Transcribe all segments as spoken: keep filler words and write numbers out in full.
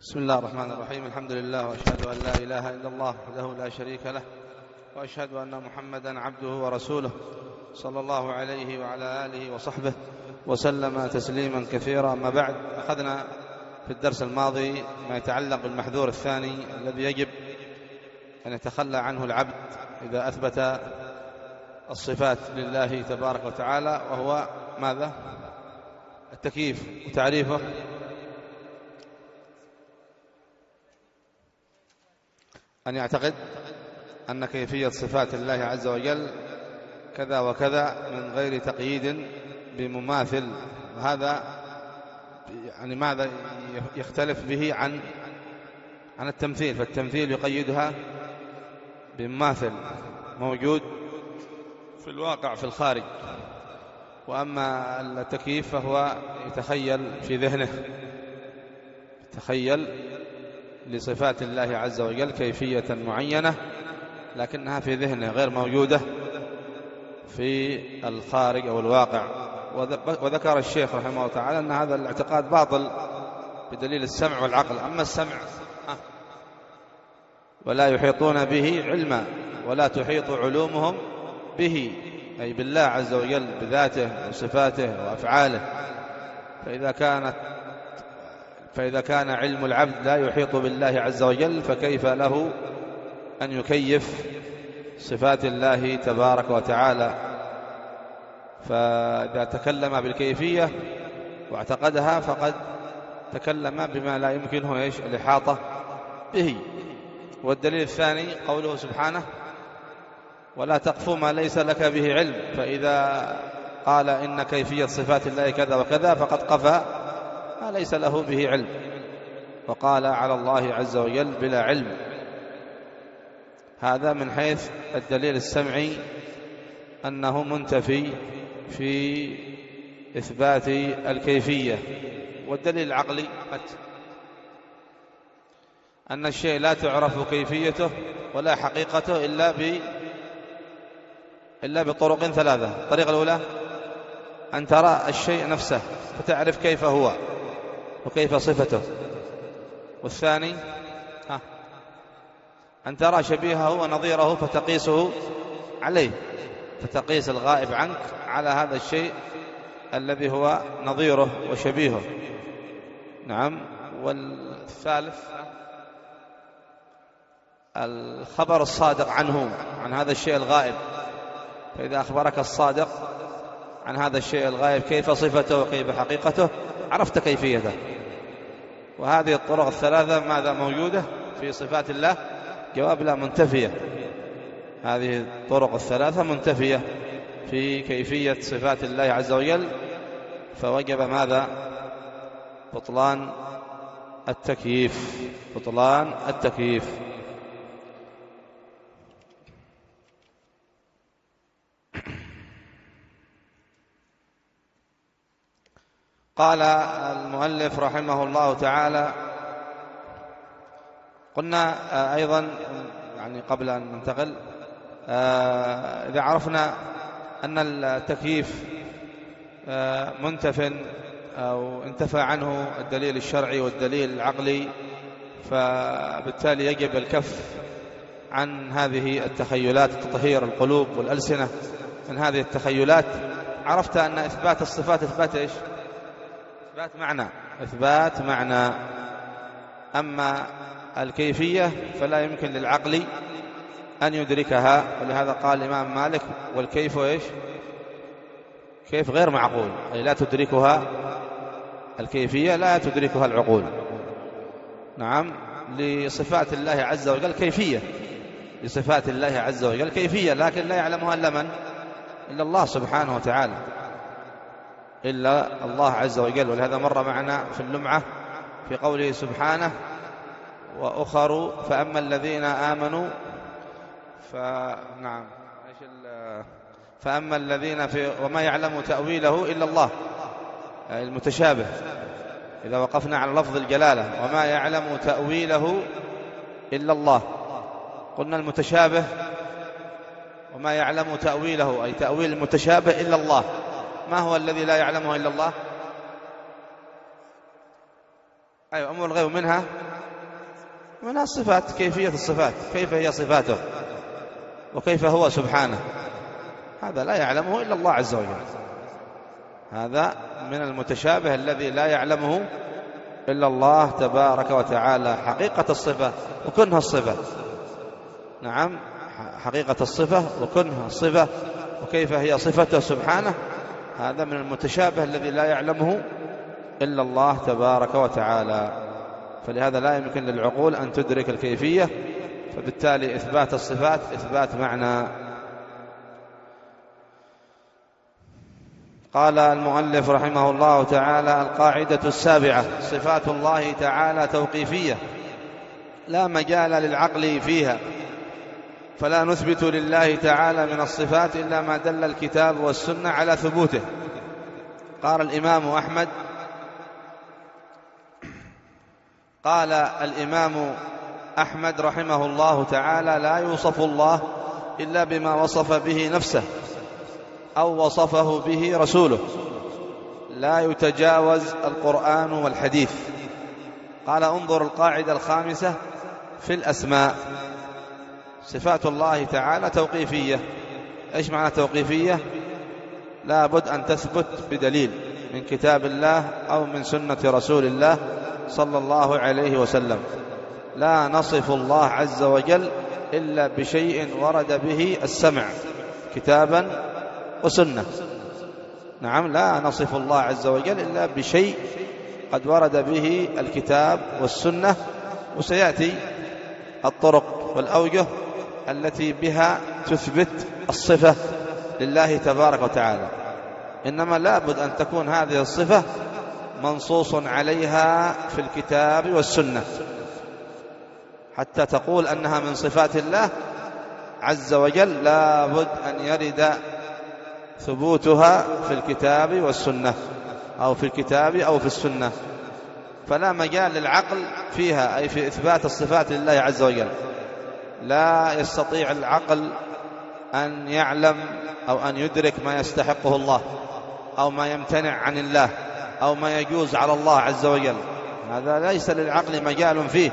بسم الله الرحمن الرحيم. الحمد لله، وأشهد أن لا إله إلا الله وحده لا شريك له، وأشهد أن محمدا عبده ورسوله صلى الله عليه وعلى آله وصحبه وسلم تسليما كثيرا. أما بعد، أخذنا في الدرس الماضي ما يتعلق بالمحذور الثاني الذي يجب أن يتخلى عنه العبد إذا أثبت الصفات لله تبارك وتعالى، وهو ماذا؟ التكييف. وتعريفه أن يعتقد أن كيفية صفات الله عز وجل كذا وكذا من غير تقييد بمماثل. هذا يعني ماذا يختلف به عن عن التمثيل، فالتمثيل يقيدها بمماثل موجود في الواقع في الخارج، وأما التكييف فهو يتخيل في ذهنه، يتخيل لصفات الله عز وجل كيفية معينة لكنها في ذهنه غير موجودة في الخارج أو الواقع. وذكر الشيخ رحمه الله تعالى أن هذا الاعتقاد باطل بدليل السمع والعقل. أما السمع ولا يحيطون به علما ولا تحيط علومهم به، أي بالله عز وجل بذاته وصفاته وأفعاله. فإذا كانت فإذا كان علم العبد لا يحيط بالله عز وجل، فكيف له أن يكيف صفات الله تبارك وتعالى؟ فإذا تكلم بالكيفية واعتقدها فقد تكلم بما لا يمكنه إيش الإحاطة به. والدليل الثاني قوله سبحانه: ولا تقف ما ليس لك به علم. فإذا قال إن كيفية صفات الله كذا وكذا فقد قفى ما ليس له به علم، وقال على الله عز وجل بلا علم. هذا من حيث الدليل السمعي أنه منتفي في إثبات الكيفية. والدليل العقلي أن الشيء لا تعرف كيفيته ولا حقيقته إلا ب إلا بطرق ثلاثة. الطريقة الأولى أن ترى الشيء نفسه فتعرف كيف هو وكيف صفته. والثاني ها أن ترى شبيهه ونظيره فتقيسه عليه، فتقيس الغائب عنك على هذا الشيء الذي هو نظيره وشبيهه. نعم. والثالث الخبر الصادق عنه، عن هذا الشيء الغائب. فإذا أخبرك الصادق عن هذا الشيء الغائب كيف صفته وكيف حقيقته عرفت كيفيته. وهذه الطرق الثلاثة ماذا موجودة في صفات الله؟ جواب لا، منتفية. هذه الطرق الثلاثة منتفية في كيفية صفات الله عز وجل، فوجب ماذا؟ بطلان التكييف، بطلان التكييف. قال المؤلف رحمه الله تعالى: قلنا أيضا يعني قبل أن ننتقل، إذا عرفنا أن التكييف منتف أو انتفى عنه الدليل الشرعي والدليل العقلي، فبالتالي يجب الكف عن هذه التخيلات، تطهير القلوب والألسنة من هذه التخيلات. عرفت أن إثبات الصفات إثبات إيش؟ إثبات معنى، إثبات معنى. أما الكيفية فلا يمكن للعقل أن يدركها، ولهذا قال الإمام مالك: والكيف إيش؟ كيف غير معقول، أي لا تدركها الكيفية، لا تدركها العقول. نعم. لصفات الله عز وجل كيفية، لصفات الله عز وجل كيفية، لكن لا يعلمها إلا من؟ إلا الله سبحانه وتعالى، إلا الله عز وجل. ولهذا مر معنا في اللمعة في قوله سبحانه: وأخر فأما الذين آمنوا فنعم فأما الذين في وما يعلم تأويله إلا الله، المتشابه. إذا وقفنا على لفظ الجلالة وما يعلم تأويله إلا الله، قلنا المتشابه وما يعلم تأويله، أي تأويل المتشابه إلا الله. ما هو الذي لا يعلمه إلا الله؟ أيوة، أمور الغيب منها من الصفات كيفية الصفات، كيف هي صفاته وكيف هو سبحانه، هذا لا يعلمه إلا الله عز وجل. هذا من المتشابه الذي لا يعلمه إلا الله تبارك وتعالى، حقيقة الصفة وكنها الصفة. نعم، حقيقة الصفة وكنها الصفة وكيف هي صفته سبحانه، هذا من المتشابه الذي لا يعلمه إلا الله تبارك وتعالى. فلهذا لا يمكن للعقول أن تدرك الكيفية، فبالتالي إثبات الصفات إثبات معنى. قال المؤلف رحمه الله تعالى: القاعدة السابعة: صفات الله تعالى توقيفية لا مجال للعقل فيها، فلا نثبت لله تعالى من الصفات إلا ما دل الكتاب والسنة على ثبوته. قال الإمام أحمد قال الإمام أحمد رحمه الله تعالى: لا يوصف الله إلا بما وصف به نفسه أو وصفه به رسوله، لا يتجاوز القرآن والحديث. قال: انظر القاعدة الخامسة في الأسماء: صفات الله تعالى توقيفية. إيش معنى توقيفية؟ لا بد أن تثبت بدليل من كتاب الله أو من سنة رسول الله صلى الله عليه وسلم. لا نصف الله عز وجل إلا بشيء ورد به السمع كتابا وسنة. نعم، لا نصف الله عز وجل إلا بشيء قد ورد به الكتاب والسنة، وسيأتي الطرق والأوجه التي بها تثبت الصفة لله تبارك وتعالى. إنما لا بد أن تكون هذه الصفة منصوص عليها في الكتاب والسنة حتى تقول أنها من صفات الله عز وجل. لا بد أن يرد ثبوتها في الكتاب والسنة أو في الكتاب أو في السنة، فلا مجال للعقل فيها، أي في إثبات الصفات لله عز وجل. لا يستطيع العقل أن يعلم أو أن يدرك ما يستحقه الله أو ما يمتنع عن الله أو ما يجوز على الله عز وجل، هذا ليس للعقل مجال فيه.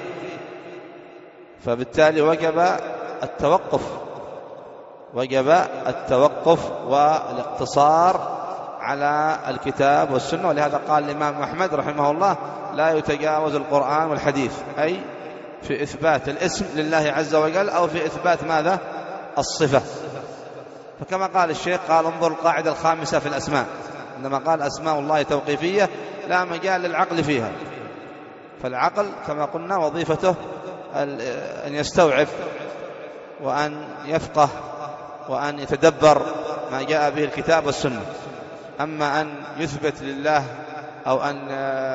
فبالتالي وجب التوقف وجب التوقف والاقتصار على الكتاب والسنة. ولهذا قال الإمام أحمد رحمه الله: لا يتجاوز القرآن والحديث، أي في إثبات الاسم لله عز وجل أو في إثبات ماذا؟ الصفة. فكما قال الشيخ قال: انظر القاعدة الخامسة في الأسماء. عندما قال أسماء الله توقيفية لا مجال للعقل فيها، فالعقل كما قلنا وظيفته أن يستوعب وأن يفقه وأن يتدبر ما جاء به الكتاب والسنة. أما أن يثبت لله أو أن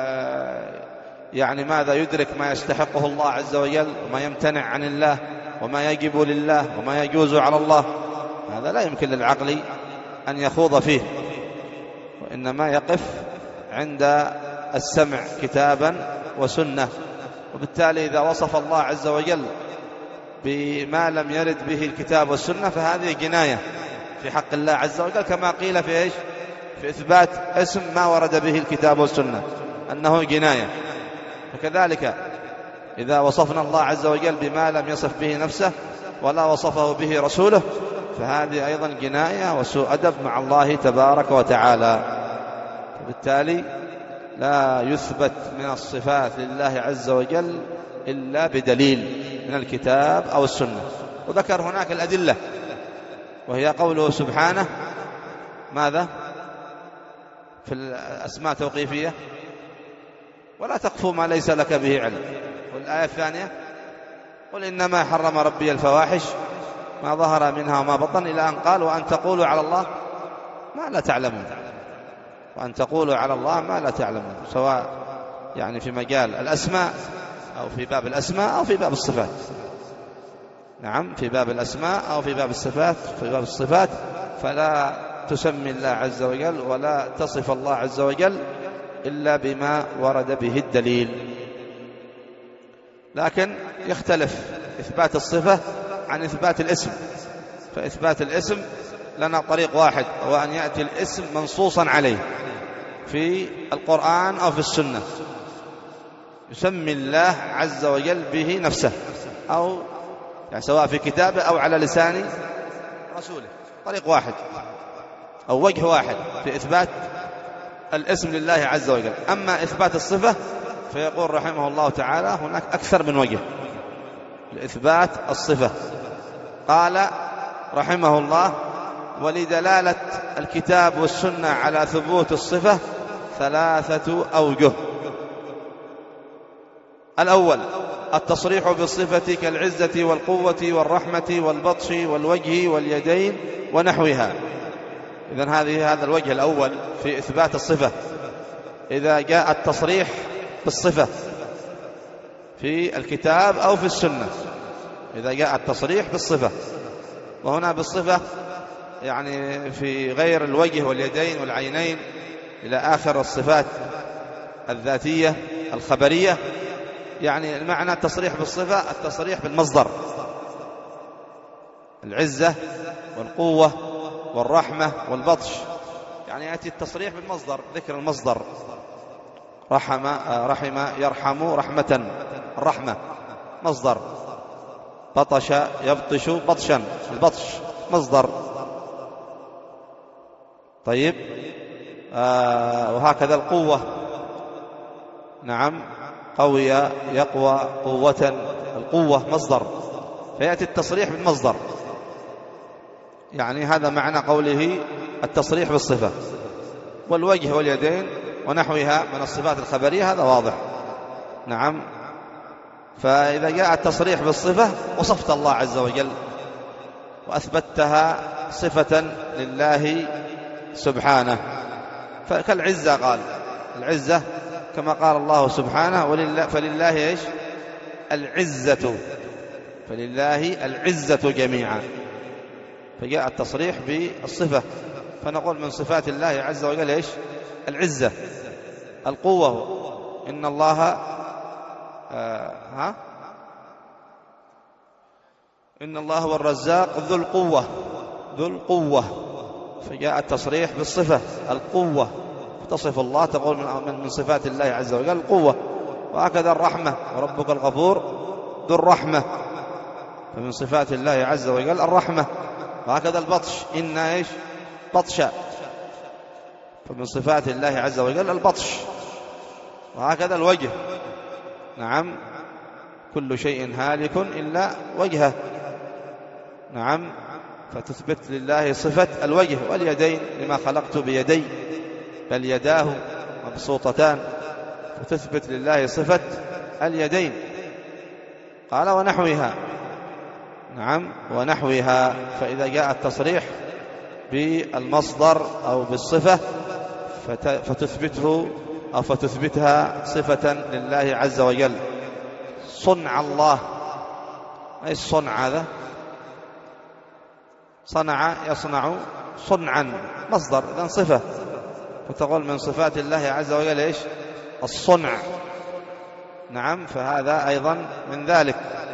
يعني ماذا يدرك ما يستحقه الله عز وجل وما يمتنع عن الله وما يجب لله وما يجوز على الله، هذا لا يمكن للعقل أن يخوض فيه، وإنما يقف عند السمع كتابا وسنة. وبالتالي إذا وصف الله عز وجل بما لم يرد به الكتاب والسنة فهذه جناية في حق الله عز وجل، كما قيل في إيش؟ في إثبات اسم ما ورد به الكتاب والسنة أنه جناية. وكذلك إذا وصفنا الله عز وجل بما لم يصف به نفسه ولا وصفه به رسوله فهذه أيضا جناية وسوء أدب مع الله تبارك وتعالى. فبالتالي لا يثبت من الصفات لله عز وجل إلا بدليل من الكتاب أو السنة. وذكر هناك الأدلة، وهي قوله سبحانه ماذا؟ في الأسماء توقيفية: ولا تقف ما ليس لك به علم. والآية الثانية: قل إنما حرم ربي الفواحش ما ظهر منها وما بطن، إلى أن قال: وأن تقولوا على الله ما لا تعلمون. وأن تقولوا على الله ما لا تعلمون، سواء يعني في مجال الأسماء أو في باب الأسماء أو في باب الصفات. نعم، في باب الأسماء أو في باب الصفات. في باب الصفات فلا تسمي الله عز وجل ولا تصف الله عز وجل إلا بما ورد به الدليل. لكن يختلف إثبات الصفة عن إثبات الاسم. فإثبات الاسم لنا طريق واحد، هو أن يأتي الاسم منصوصا عليه في القرآن أو في السنة. يسمي الله عز وجل به نفسه، أو يعني سواء في كتابه أو على لسان رسوله، طريق واحد أو وجه واحد في إثبات الاسم لله عز وجل. أما إثبات الصفة فيقول رحمه الله تعالى هناك أكثر من وجه لإثبات الصفة. قال رحمه الله: ولدلالة الكتاب والسنة على ثبوت الصفة ثلاثة أوجه. الأول التصريح بالصفة كالعزة والقوة والرحمة والبطش والوجه واليدين ونحوها. إذن هذه هذا الوجه الأول في إثبات الصفة، إذا جاء التصريح بالصفة في الكتاب أو في السنة، إذا جاء التصريح بالصفة. وهنا بالصفة يعني في غير الوجه واليدين والعينين إلى آخر الصفات الذاتية الخبرية، يعني المعنى التصريح بالصفة التصريح بالمصدر، العزة والقوة والرحمة والبطش، يعني يأتي التصريح بالمصدر، ذكر المصدر، رحم رحم يرحم رحمة، الرحمة مصدر، بطش يبطش بطشا، البطش مصدر. طيب آه وهكذا القوة، نعم، قوي يقوى قوة، القوة مصدر، فيأتي التصريح بالمصدر، يعني هذا معنى قوله التصريح بالصفة. والوجه واليدين ونحوها من الصفات الخبرية هذا واضح، نعم. فإذا جاء التصريح بالصفة وصفت الله عز وجل وأثبتها صفة لله سبحانه، فكالعزة قال العزة كما قال الله سبحانه: ولله فلله إيش؟ العزة، فلله العزة جميعا. فجاء التصريح بالصفة، فنقول من صفات الله عز وجل إيش؟ العزة. القوة، إن الله آه ها إن الله هو الرزاق ذو القوة، ذو القوة. فجاء التصريح بالصفة القوة، تصف الله تقول من من صفات الله عز وجل القوة. وهكذا الرحمة: وربك الغفور ذو الرحمة، فمن صفات الله عز وجل الرحمة. وهكذا البطش: إن إيش؟ بطشا، فمن صفات الله عز وجل البطش. وهكذا الوجه، نعم، كل شيء هالك إلا وجهه، نعم، فتثبت لله صفة الوجه. واليدين: لما خلقت بيدي، بل يداه مبسوطتان، فتثبت لله صفة اليدين. قال ونحوها، نعم، ونحوها. فإذا جاء التصريح بالمصدر أو بالصفة فتثبته أو فتثبتها صفة لله عز وجل. صنع الله، ايش صنع هذا؟ صنع يصنع صنعا، مصدر، إذن صفة، فتقول من صفات الله عز وجل ايش؟ الصنع، نعم. فهذا أيضا من ذلك.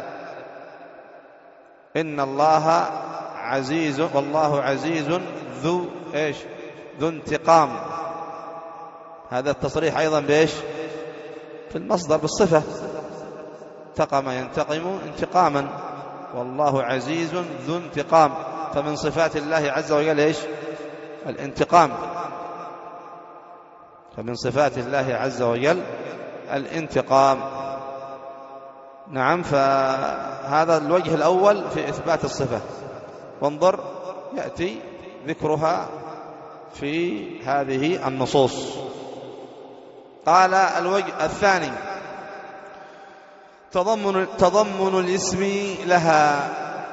إن الله عزيز، والله عزيز ذو ايش؟ ذو انتقام. هذا التصريح أيضا بإيش؟ في المصدر بالصفة، انتقم ينتقم انتقاما، والله عزيز ذو انتقام. فمن صفات الله عز وجل ايش؟ الانتقام، فمن صفات الله عز وجل الانتقام، نعم. فهذا الوجه الأول في إثبات الصفة. وانظر يأتي ذكرها في هذه النصوص. قال الوجه الثاني تضمن, تضمن الاسم لها،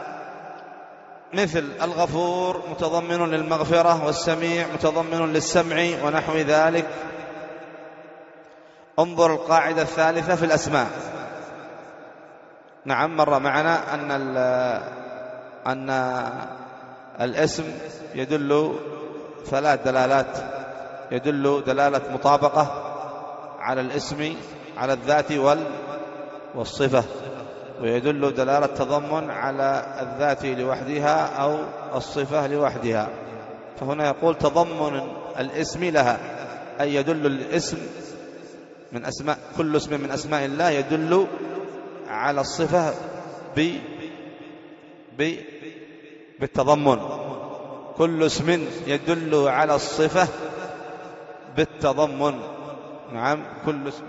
مثل الغفور متضمن للمغفرة، والسميع متضمن للسمع ونحو ذلك. انظر القاعدة الثالثة في الأسماء. نعم، مر معنا أن أن الاسم يدل ثلاث دلالات: يدل دلالة مطابقة على الاسم على الذات والصفة، ويدل دلالة تضمن على الذات لوحدها أو الصفة لوحدها. فهنا يقول تضمن الاسم لها، أي يدل الاسم من أسماء كل اسم من أسماء الله يدل على الصفة ب ب بالتضمن. كل اسم يدل على الصفة بالتضمن. نعم كل اسم.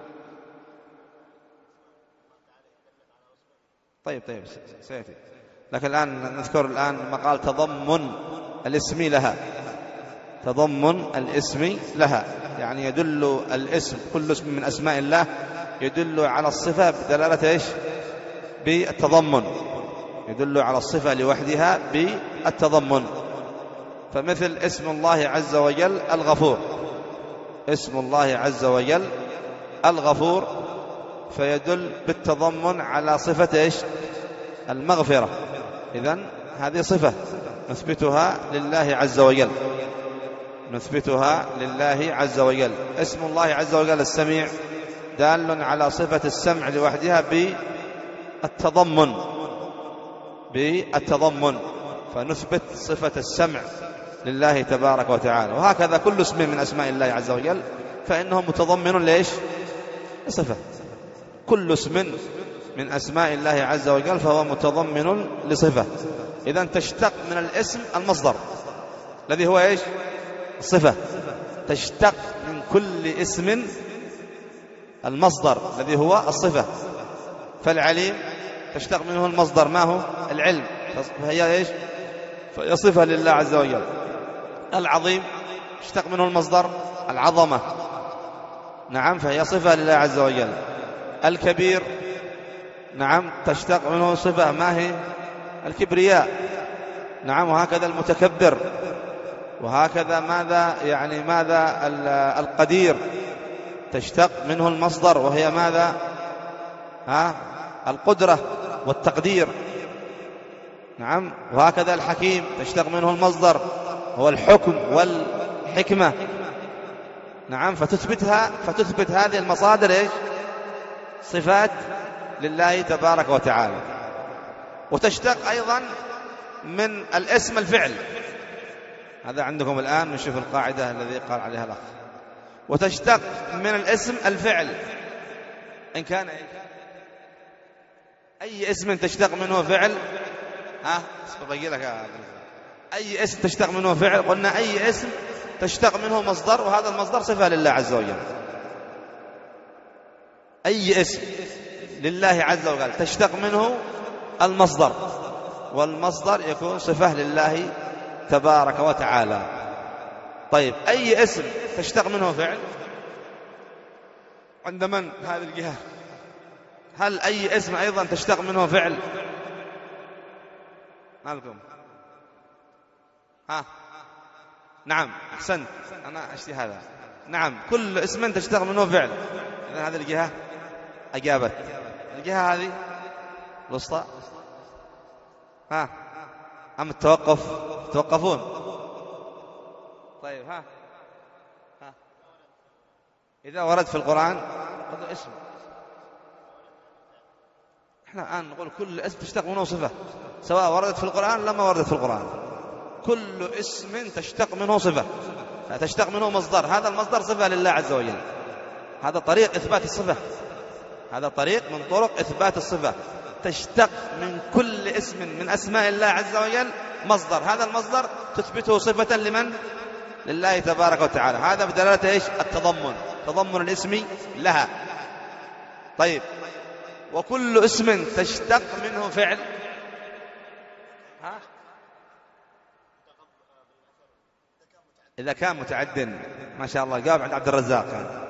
طيب طيب سيأتي، لكن الآن نذكر الآن مقال تضمن الاسم لها. تضمن الاسم لها يعني يدل الاسم كل اسم من أسماء الله يدل على الصفة بدلالة إيش؟ بالتضمن. يدل على الصفة لوحدها بالتضمن. فمثل اسم الله عز وجل الغفور. اسم الله عز وجل الغفور فيدل بالتضمن على صفة إيش؟ المغفرة. إذن هذه صفة نثبتها لله عز وجل. نثبتها لله عز وجل. اسم الله عز وجل السميع دال على صفة السمع لوحدها بالتضمن. بالتضمن فنثبت صفة السمع لله تبارك وتعالى. وهكذا كل اسم من أسماء الله عز وجل فإنه متضمن ليش؟ صفة. كل اسم من أسماء الله عز وجل فهو متضمن لصفة. إذن تشتق من الاسم المصدر الذي هو إيش؟ الصفة. تشتق من كل اسم المصدر الذي هو الصفة. فالعليم تشتق منه المصدر ما هو؟ العلم، فهي إيش؟ فهي صفة لله عز وجل. العظيم تشتق منه المصدر العظمة، نعم، فهي صفة لله عز وجل. الكبير نعم تشتق منه صفة ما هي؟ الكبرياء، نعم. وهكذا المتكبر. وهكذا ماذا يعني ماذا القدير تشتق منه المصدر وهي ماذا؟ ها؟ القدرة والتقدير، نعم. وهكذا الحكيم تشتق منه المصدر هو الحكم والحكمة، نعم. فتثبتها فتثبت هذه المصادر إيش؟ صفات لله تبارك وتعالى. وتشتق أيضا من الاسم الفعل. هذا عندكم الآن نشوف القاعدة الذي قال عليها الأخ. وتشتق من الاسم الفعل إن كان أي اسم تشتق منه فعل. ها بقي لك أي اسم تشتق منه فعل. قلنا أي اسم تشتق منه مصدر وهذا المصدر صفة لله عز وجل. أي اسم لله عز وجل تشتق منه المصدر والمصدر يكون صفة لله تبارك وتعالى. طيب أي اسم تشتق منه فعل عند من هذه الجهة؟ هل أي اسم أيضا تشتق منه فعل؟ مالكم؟ ها نعم أحسنت، أنا أشتي هذا. نعم كل اسم تشتق منه فعل. إذن هذه الجهة أجابت. الجهة هذه الوسطى ها أم التوقف؟ توقفون. طيب ها ها إذا ورد في القرآن هذا اسم. احنا الآن نقول كل اسم تشتق منه صفة سواء وردت في القرآن لما وردت في القرآن. كل اسم تشتق منه صفة تشتق منه مصدر، هذا المصدر صفة لله عز وجل. هذا طريق إثبات الصفة. هذا طريق من طرق إثبات الصفة. تشتق من كل اسم من أسماء الله عز وجل مصدر، هذا المصدر تثبته صفة لمن؟ لله تبارك وتعالى. هذا بدلالة إيش؟ التضمن، تضمن الاسم لها. طيب وكل اسم تشتق منه فعل. ها؟ إذا كان متعد. ما شاء الله الجواب عند عبد الرزاق.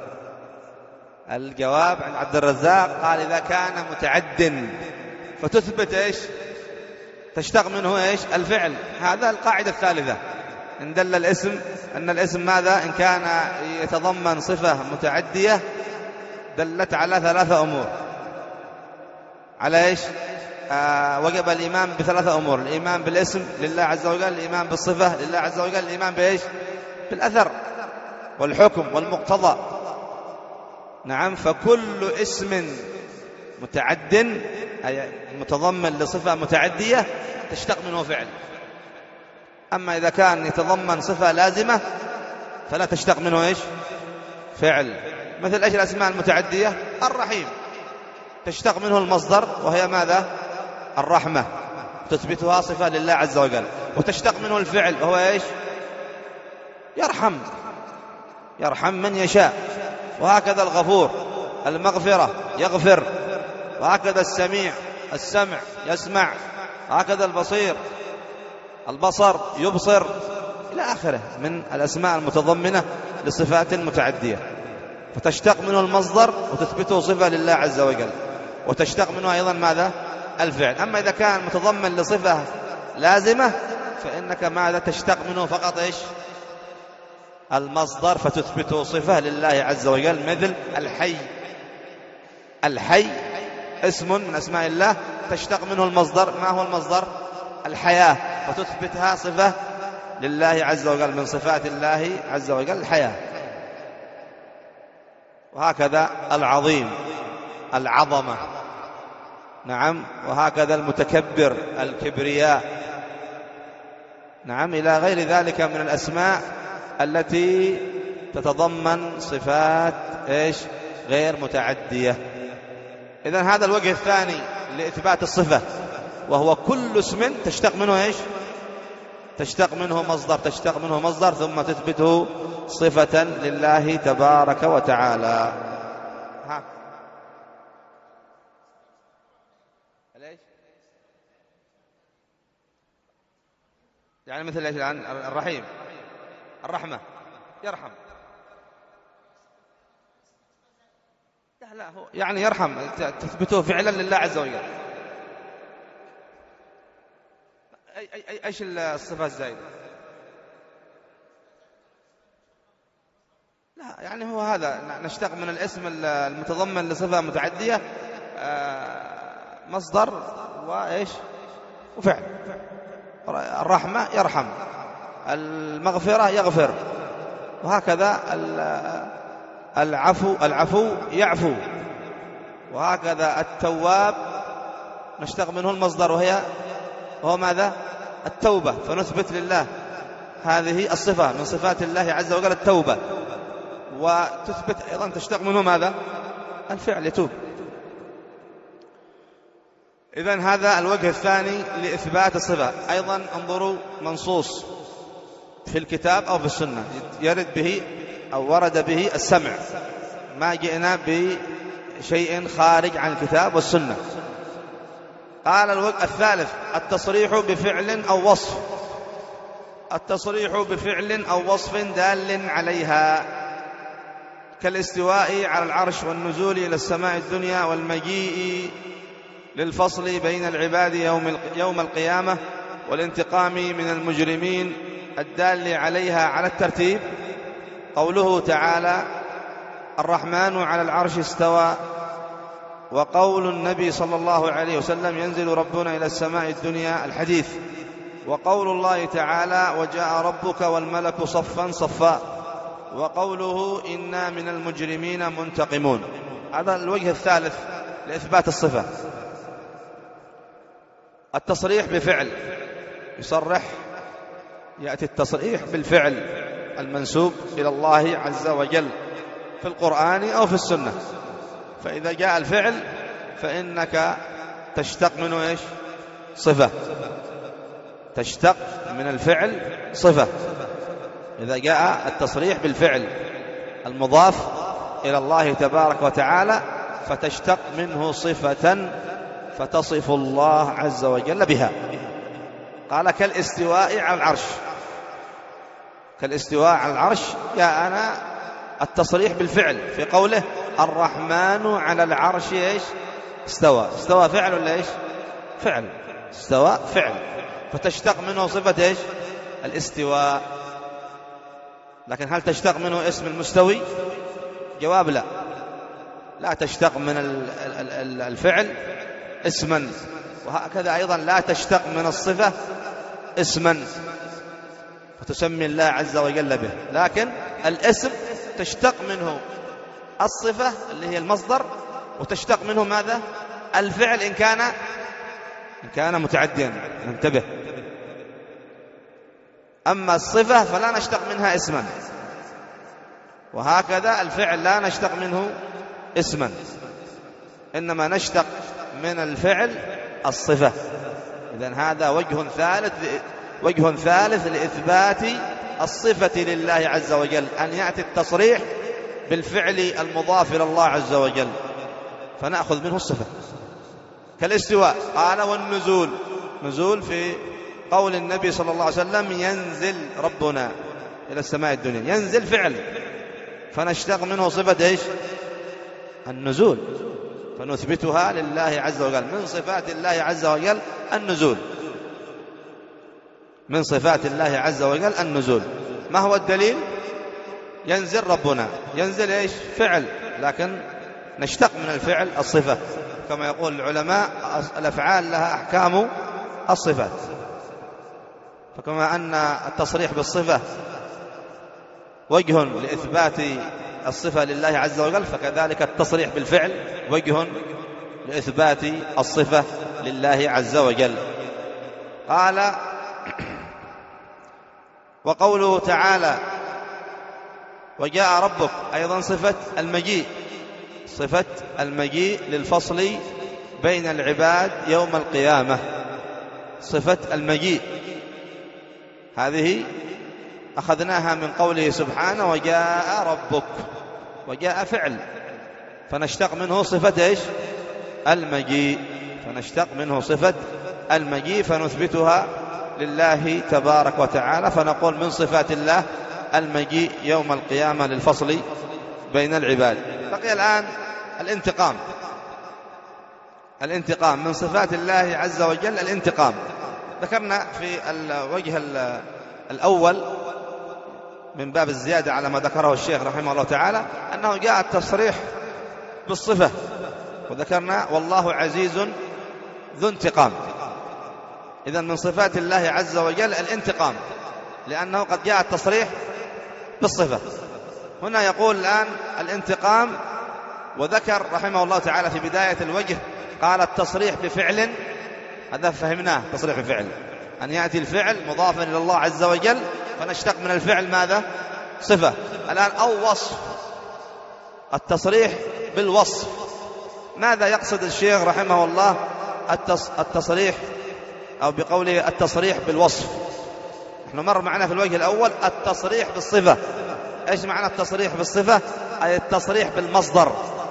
الجواب عند عبد الرزاق قال إذا كان متعد فتثبت إيش؟ تشتق منه إيش؟ الفعل. هذا القاعدة الثالثة. إن دل الاسم أن الاسم ماذا؟ إن كان يتضمن صفة متعدية دلت على ثلاثة أمور. على إيش؟ آه وجب الإيمان بثلاثة أمور: الإيمان بالاسم لله عز وجل، الإيمان بالصفة لله عز وجل، الإيمان بإيش؟ بالأثر والحكم والمقتضى. نعم. فكل اسم متعد أي متضمن لصفة متعدية تشتق منه فعل. أما إذا كان يتضمن صفة لازمة فلا تشتق منه إيش؟ فعل. مثل ايش الأسماء المتعدية؟ الرحيم تشتق منه المصدر وهي ماذا؟ الرحمة، تثبتها صفة لله عز وجل. وتشتق منه الفعل وهو ايش؟ يرحم، يرحم من يشاء. وهكذا الغفور المغفرة، يغفر. وهكذا السميع السمع، يسمع. وهكذا البصير البصر، يبصر، إلى آخره من الأسماء المتضمنة لصفات متعدية. فتشتق منه المصدر وتثبته صفة لله عز وجل. وتشتق منه أيضا ماذا؟ الفعل. أما إذا كان متضمن لصفة لازمة فإنك ماذا؟ تشتق منه فقط إيش؟ المصدر، فتثبته صفة لله عز وجل. مثل الحي، الحي اسم من أسماء الله تشتق منه المصدر. ما هو المصدر؟ الحياة، فتثبتها صفة لله عز وجل من صفات الله عز وجل الحياة. وهكذا العظيم، العظمة، نعم. وهكذا المتكبر، الكبرياء، نعم، إلى غير ذلك من الأسماء التي تتضمن صفات إيش؟ غير متعدية. إذن هذا الوجه الثاني لإثبات الصفة، وهو كل اسم تشتق منه إيش؟ تشتق منه مصدر، تشتق منه مصدر ثم تثبته صفة لله تبارك وتعالى. ها ليش؟ يعني مثل ايش الآن؟ الرحيم، الرحمة، يرحم. لا لا هو يعني يرحم تثبته فعلا لله عز وجل. أي أي أي ايش الصفة الزائدة؟ لا يعني هو هذا، نشتق من الاسم المتضمن لصفة متعدية مصدر وإيش؟ وفعل. الرحمة يرحم، المغفرة يغفر، وهكذا العفو العفو يعفو، وهكذا التواب نشتق منه المصدر وهي وهو ماذا؟ التوبة، فنثبت لله هذه الصفة من صفات الله عز وجل التوبة. وتثبت أيضا تشتق منه ماذا؟ الفعل، يتوب. إذن هذا الوجه الثاني لإثبات الصفة. أيضا انظروا منصوص في الكتاب أو في السنة يرد به أو ورد به السمع، ما جئنا بشيء خارج عن الكتاب والسنة. قال الوجه الثالث التصريح بفعل أو وصف، التصريح بفعل أو وصف دال عليها، كالاستواء على العرش والنزول إلى السماء الدنيا والمجيء للفصل بين العباد يوم يوم القيامة والانتقام من المجرمين الدال عليها على الترتيب. قوله تعالى الرحمن على العرش استوى، وقول النبي صلى الله عليه وسلم ينزل ربنا إلى السماء الدنيا الحديث، وقول الله تعالى وجاء ربك والملك صفا صفا، وقوله إنا من المجرمين منتقمون. هذا الوجه الثالث لإثبات الصفة، التصريح بفعل. يصرح، يأتي التصريح بالفعل المنسوب إلى الله عز وجل في القرآن أو في السنة. فإذا جاء الفعل فإنك تشتق منه إيش؟ صفة، تشتق من الفعل صفة. إذا جاء التصريح بالفعل المضاف إلى الله تبارك وتعالى فتشتق منه صفة فتصف الله عز وجل بها. قال كالاستواء على العرش، كالاستواء على العرش جاءنا التصريح بالفعل في قوله الرحمن على العرش إيش؟ استوى. استوى فعل ولا إيش؟ فعل. استوى فعل، فتشتق منه صفة إيش؟ الاستواء. لكن هل تشتق منه اسم المستوي؟ جواب لا، لا تشتق من الفعل اسما، وهكذا أيضا لا تشتق من الصفة اسما فتسمي الله عز وجل به. لكن الاسم تشتق منه الصفة اللي هي المصدر، وتشتق منه ماذا؟ الفعل إن كان إن كان متعديا، انتبه. أما الصفة فلا نشتق منها اسما، وهكذا الفعل لا نشتق منه اسما، إنما نشتق من الفعل الصفة. إذن هذا وجه ثالث وجه ثالث لإثبات الصفة لله عز وجل، أن يأتي التصريح بالفعل المضاف إلى الله عز وجل فنأخذ منه الصفة. كالاستواء قال والنزول، نزول في قول النبي صلى الله عليه وسلم ينزل ربنا إلى السماء الدنيا، ينزل فعل فنشتق منه صفة إيش؟ النزول، فنثبتها لله عز وجل. من صفات الله عز وجل النزول، من صفات الله عز وجل النزول. ما هو الدليل؟ ينزل ربنا، ينزل إيش؟ فعل، لكن نشتق من الفعل الصفة، كما يقول العلماء الأفعال لها أحكام الصفات. فكما أن التصريح بالصفة وجه لإثبات الصفة لله عز وجل، فكذلك التصريح بالفعل وجه لإثبات الصفة لله عز وجل. قال وقوله تعالى وجاء ربك، أيضا صفة المجيء، صفة المجيء للفصل بين العباد يوم القيامة. صفة المجيء هذه أخذناها من قوله سبحانه وجاء ربك، وجاء فعل فنشتق منه صفة إيش؟ المجيء، فنشتق منه صفة المجيء فنثبتها لله تبارك وتعالى، فنقول من صفات الله المجيء يوم القيامة للفصل بين العباد. بقي الآن الانتقام. الانتقام من صفات الله عز وجل الانتقام. ذكرنا في الوجه الأول من باب الزيادة على ما ذكره الشيخ رحمه الله تعالى أنه جاء التصريح بالصفة، وذكرنا والله عزيز ذو انتقام. إذن من صفات الله عز وجل الانتقام، لأنه قد جاء التصريح بالصفة. هنا يقول الآن الانتقام، وذكر رحمه الله تعالى في بداية الوجه قال التصريح بفعل، هذا فهمناه، تصريح بفعل أن يأتي الفعل مضافا إلى الله عز وجل فنشتق من الفعل ماذا؟ صفة. الآن أو وصف، التصريح بالوصف. ماذا يقصد الشيخ رحمه الله التصريح أو بقوله التصريح بالوصف؟ نحن مر معنا في الوجه الأول التصريح بالصفة. إيش معنى التصريح بالصفة؟ أي التصريح بالمصدر،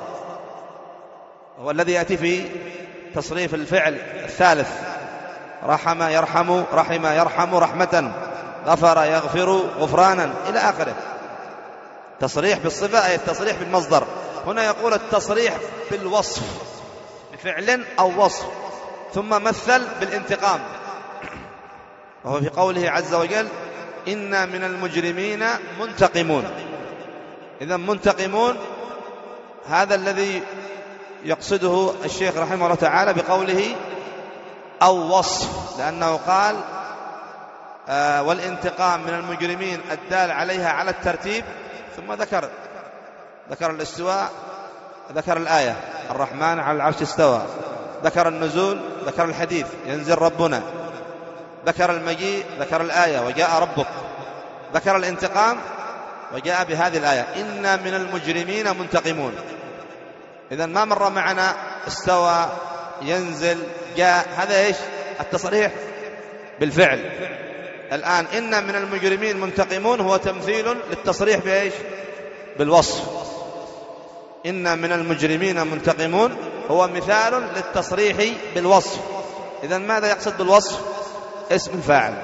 هو الذي يأتي في تصريف الفعل الثالث، رحم يرحم، رحم يرحم رحمة، غفر يغفر غفرانا إلى آخره. تصريح بالصفة أي التصريح بالمصدر. هنا يقول التصريح بالوصف بفعل أو وصف، ثم مثل بالانتقام، وهو في قوله عز وجل إنا من المجرمين منتقمون. إذن منتقمون هذا الذي يقصده الشيخ رحمه الله تعالى بقوله أو وصف، لأنه قال آه والانتقام من المجرمين الدال عليها على الترتيب، ثم ذكر ذكر الاستواء، ذكر الآية الرحمن على العرش استوى، ذكر النزول، ذكر الحديث ينزل ربنا، ذكر المجيء، ذكر الآية وجاء ربك، ذكر الانتقام وجاء بهذه الآية إنا من المجرمين منتقمون. إذن ما مر معنا استوى، ينزل، جاء، هذا إيش؟ التصريح بالفعل. الآن إنا من المجرمين منتقمون هو تمثيل للتصريح بإيش؟ بالوصف. إنا من المجرمين منتقمون هو مثال للتصريح بالوصف. إذن ماذا يقصد بالوصف؟ اسم الفاعل.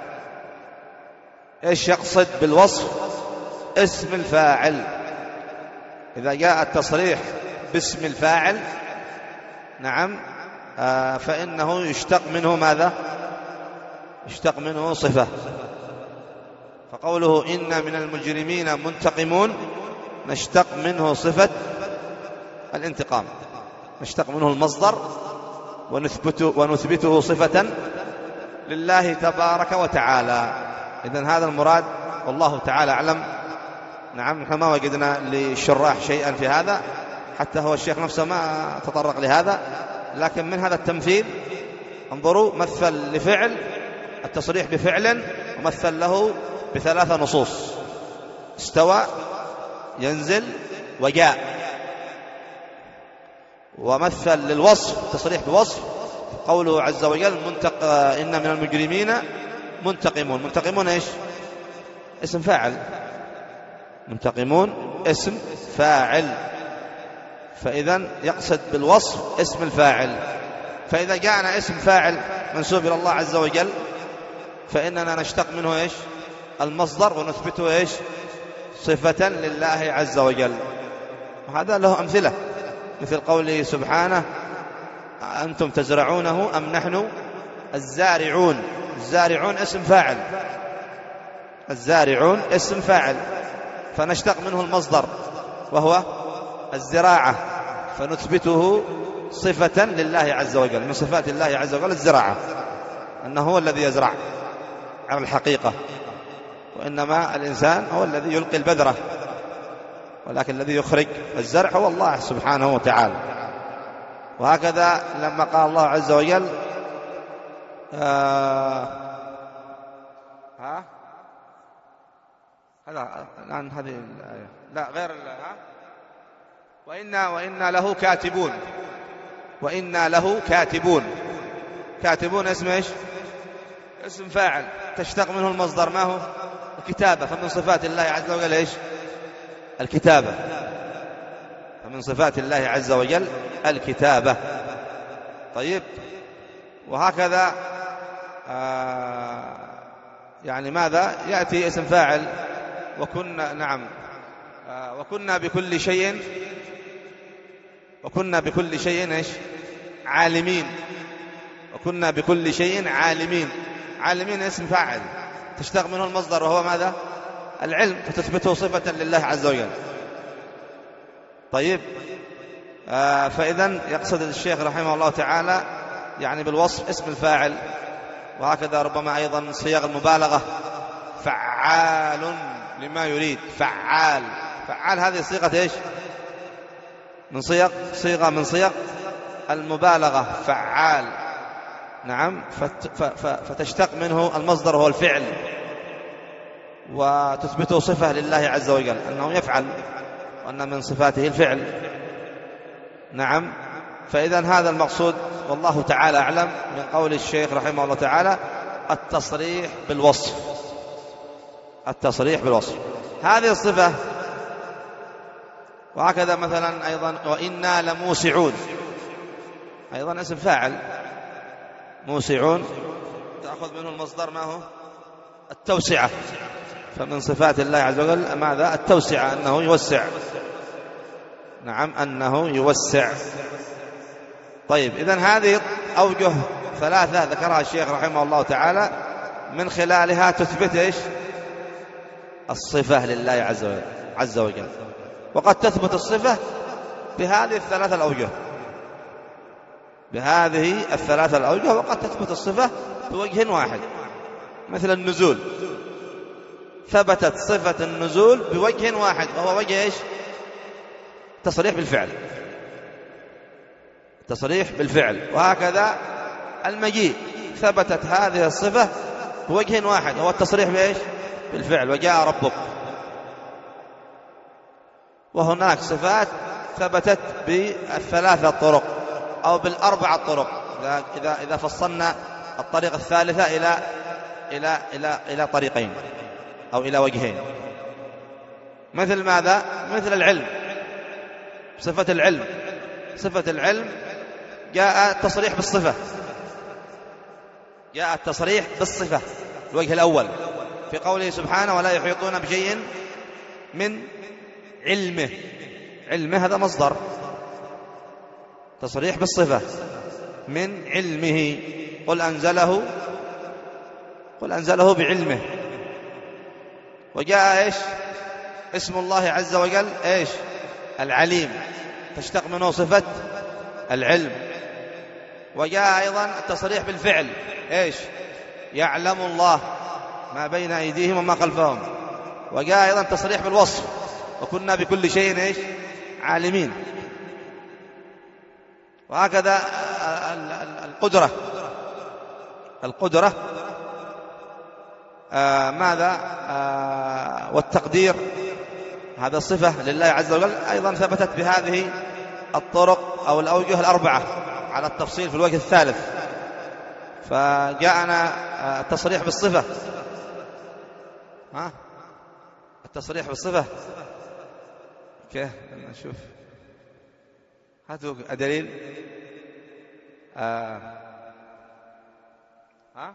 إيش يقصد بالوصف؟ اسم الفاعل. إذا جاء التصريح باسم الفاعل نعم آه فإنه يشتق منه ماذا؟ يشتق منه صفة. فقوله إنا من المجرمين منتقمون نشتق منه صفة الانتقام، نشتق منه المصدر ونثبته, ونثبته صفة لله تبارك وتعالى. إذن هذا المراد والله تعالى أعلم. نعم نحن ما وجدنا للشراح شيئا في هذا، حتى هو الشيخ نفسه ما تطرق لهذا، لكن من هذا التمثيل انظروا مثل لفعل التصريح بفعل ومثل له بثلاثة نصوص: استوى، ينزل وجاء. ومثل للوصف تصريح بوصف قوله عز وجل منتق... إن من المجرمين منتقمون. منتقمون إيش؟ اسم فاعل. منتقمون اسم فاعل، فإذا يقصد بالوصف اسم الفاعل. فإذا جاءنا اسم فاعل منسوب إلى الله عز وجل فإننا نشتق منه إيش؟ المصدر، ونثبته إيش؟ صفة لله عز وجل. وهذا له أمثلة، مثل قوله سبحانه أنتم تزرعونه أم نحن الزارعون. الزارعون اسم فاعل، الزارعون اسم فاعل، فنشتق منه المصدر وهو الزراعة، فنثبته صفة لله عز وجل. من صفات الله عز وجل الزراعة، أنه هو الذي يزرع على الحقيقة، وإنما الإنسان هو الذي يلقي البذرة، ولكن الذي يخرج الزرع هو الله سبحانه وتعالى. وهكذا لما قال الله عز وجل آه ها هذا الآن هذه الآية لا غير ها وإنا وإنا له كاتبون. وإنا له كاتبون. كاتبون اسم ايش؟ اسم فاعل تشتق منه المصدر، ما هو؟ الكتابة. فمن صفات الله عز وجل ايش؟ الكتابة. فمن صفات الله عز وجل الكتابة. طيب، وهكذا آه يعني ماذا يأتي اسم فاعل وكنا نعم آه وكنا بكل شيء وكنا بكل شيء ايش؟ عالمين. وكنا بكل شيء عالمين. عالمين اسم فاعل تشتق منه المصدر وهو ماذا؟ العلم، فتثبته صفة لله عز وجل. طيب، آه فإذا يقصد الشيخ رحمه الله تعالى يعني بالوصف اسم الفاعل. وهكذا ربما أيضا صيغ المبالغة، فعال لما يريد. فعال فعال هذه صيغة ايش؟ من صيغ صيغة من صيغ المبالغة. فعال نعم، فتشتق منه المصدر هو الفعل، وتثبته صفة لله عز وجل أنه يفعل، وأن من صفاته الفعل. نعم، فإذا هذا المقصود والله تعالى أعلم من قول الشيخ رحمه الله تعالى التصريح بالوصف. التصريح بالوصف هذه الصفة. وهكذا مثلا أيضا وإنا لموسعون، أيضا اسم فاعل. موسعون تأخذ منه المصدر ما هو؟ التوسعة. فمن صفات الله عز وجل ماذا؟ التوسعة، أنه يوسع. نعم، أنه يوسع. طيب، إذن هذه أوجه ثلاثة ذكرها الشيخ رحمه الله تعالى من خلالها تثبت إيش؟ الصفة لله عز وجل عز وجل. وقد تثبت الصفة بهذه الثلاثة الأوجه بهذه الثلاثة الأوجه وقد تثبت الصفة بوجه واحد، مثل النزول. ثبتت صفة النزول بوجه واحد وهو وجه إيش؟ تصريح بالفعل. تصريح بالفعل. وهكذا المجيء ثبتت هذه الصفة بوجه واحد وهو التصريح بإيش؟ بالفعل، وجاء ربك. وهناك صفات ثبتت بالثلاثة طرق أو بالأربعة طرق، إذا إذا فصلنا الطريقة الثالثة إلى إلى إلى إلى طريقين أو إلى وجهين. مثل ماذا؟ مثل العلم. صفة العلم صفة العلم جاء التصريح بالصفة جاء التصريح بالصفة الوجه الأول في قوله سبحانه ولا يحيطون بشيء من علمه. علمه هذا مصدر، تصريح بالصفة من علمه. قل أنزله قل أنزله بعلمه. وجاء إيش؟ اسم الله عز وجل إيش؟ العليم، تشتق منه صفة العلم. وجاء أيضا التصريح بالفعل إيش؟ يعلم الله ما بين أيديهم وما خلفهم. وجاء أيضا تصريح بالوصف وكنا بكل شيء إيش؟ عالمين. وهكذا القدرة القدرة آه ماذا؟ آه والتقدير هذا صفة لله عز وجل أيضا ثبتت بهذه الطرق أو الأوجه الأربعة على التفصيل في الوجه الثالث. فجاءنا التصريح بالصفة، ها التصريح بالصفة كيف نشوف، هاتوا دليل. آه. ها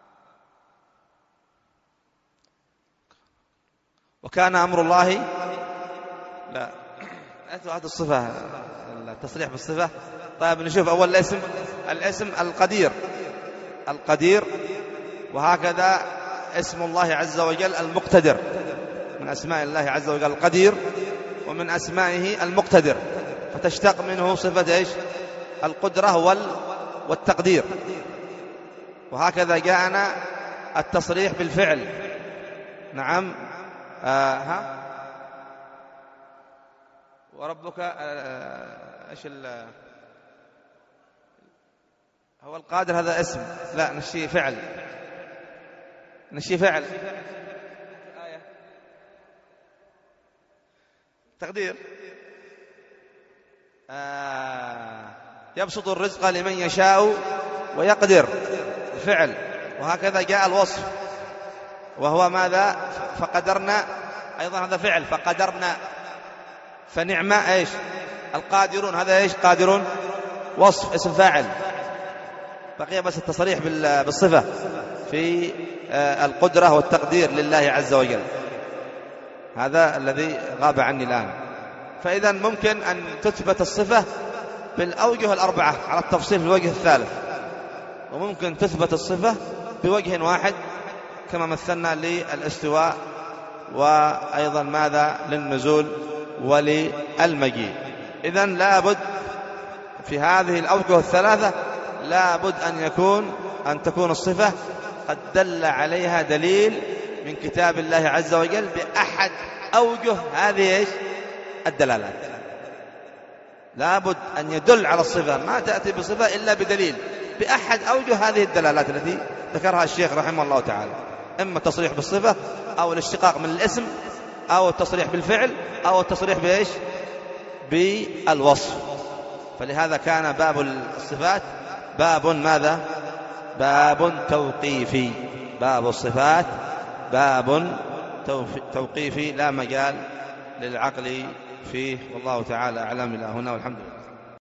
وكان أمر الله، لا هاتوا هاتوا الصفة، التصريح بالصفة. طيب نشوف أول الاسم، الاسم القدير، القدير، وهكذا اسم الله عز وجل المقتدر، من أسماء الله عز وجل القدير، ومن أسمائه المقتدر، فتشتق منه صفة إيش؟ القدرة والتقدير. وهكذا جاءنا التصريح بالفعل. نعم. آه ها وربك آه ايش هو القادر، هذا اسم، لا نشي فعل، نشي فعل آية تقدير. آه يبسط الرزق لمن يشاء ويقدر، فعل. وهكذا جاء الوصف وهو ماذا؟ فقدرنا، أيضا هذا فعل، فقدرنا، فنعم إيش؟ القادرون، هذا إيش؟ قادرون، وصف، اسم فاعل. بقي بس التصريح بالصفة في القدرة والتقدير لله عز وجل، هذا الذي غاب عني الآن. فإذا ممكن أن تثبت الصفة بالأوجه الأربعة على التفصيل في الوجه الثالث، وممكن تثبت الصفة بوجه واحد كما مثلنا للاستواء، وأيضا ماذا؟ للنزول وللمجيء. إذن لابد في هذه الأوجه الثلاثة لابد أن يكون أن تكون الصفة قد دل عليها دليل من كتاب الله عز وجل بأحد أوجه هذه إيش؟ الدلالات. لابد أن يدل على الصفة، ما تأتي بصفة إلا بدليل بأحد أوجه هذه الدلالات التي ذكرها الشيخ رحمه الله تعالى، إما التصريح بالصفة أو الاشتقاق من الاسم أو التصريح بالفعل أو التصريح بإيش؟ بالوصف. فلهذا كان باب الصفات باب ماذا؟ باب توقيفي. باب الصفات باب توقيفي لا مجال للعقل فيه، والله تعالى أعلم. إلى هنا والحمد لله.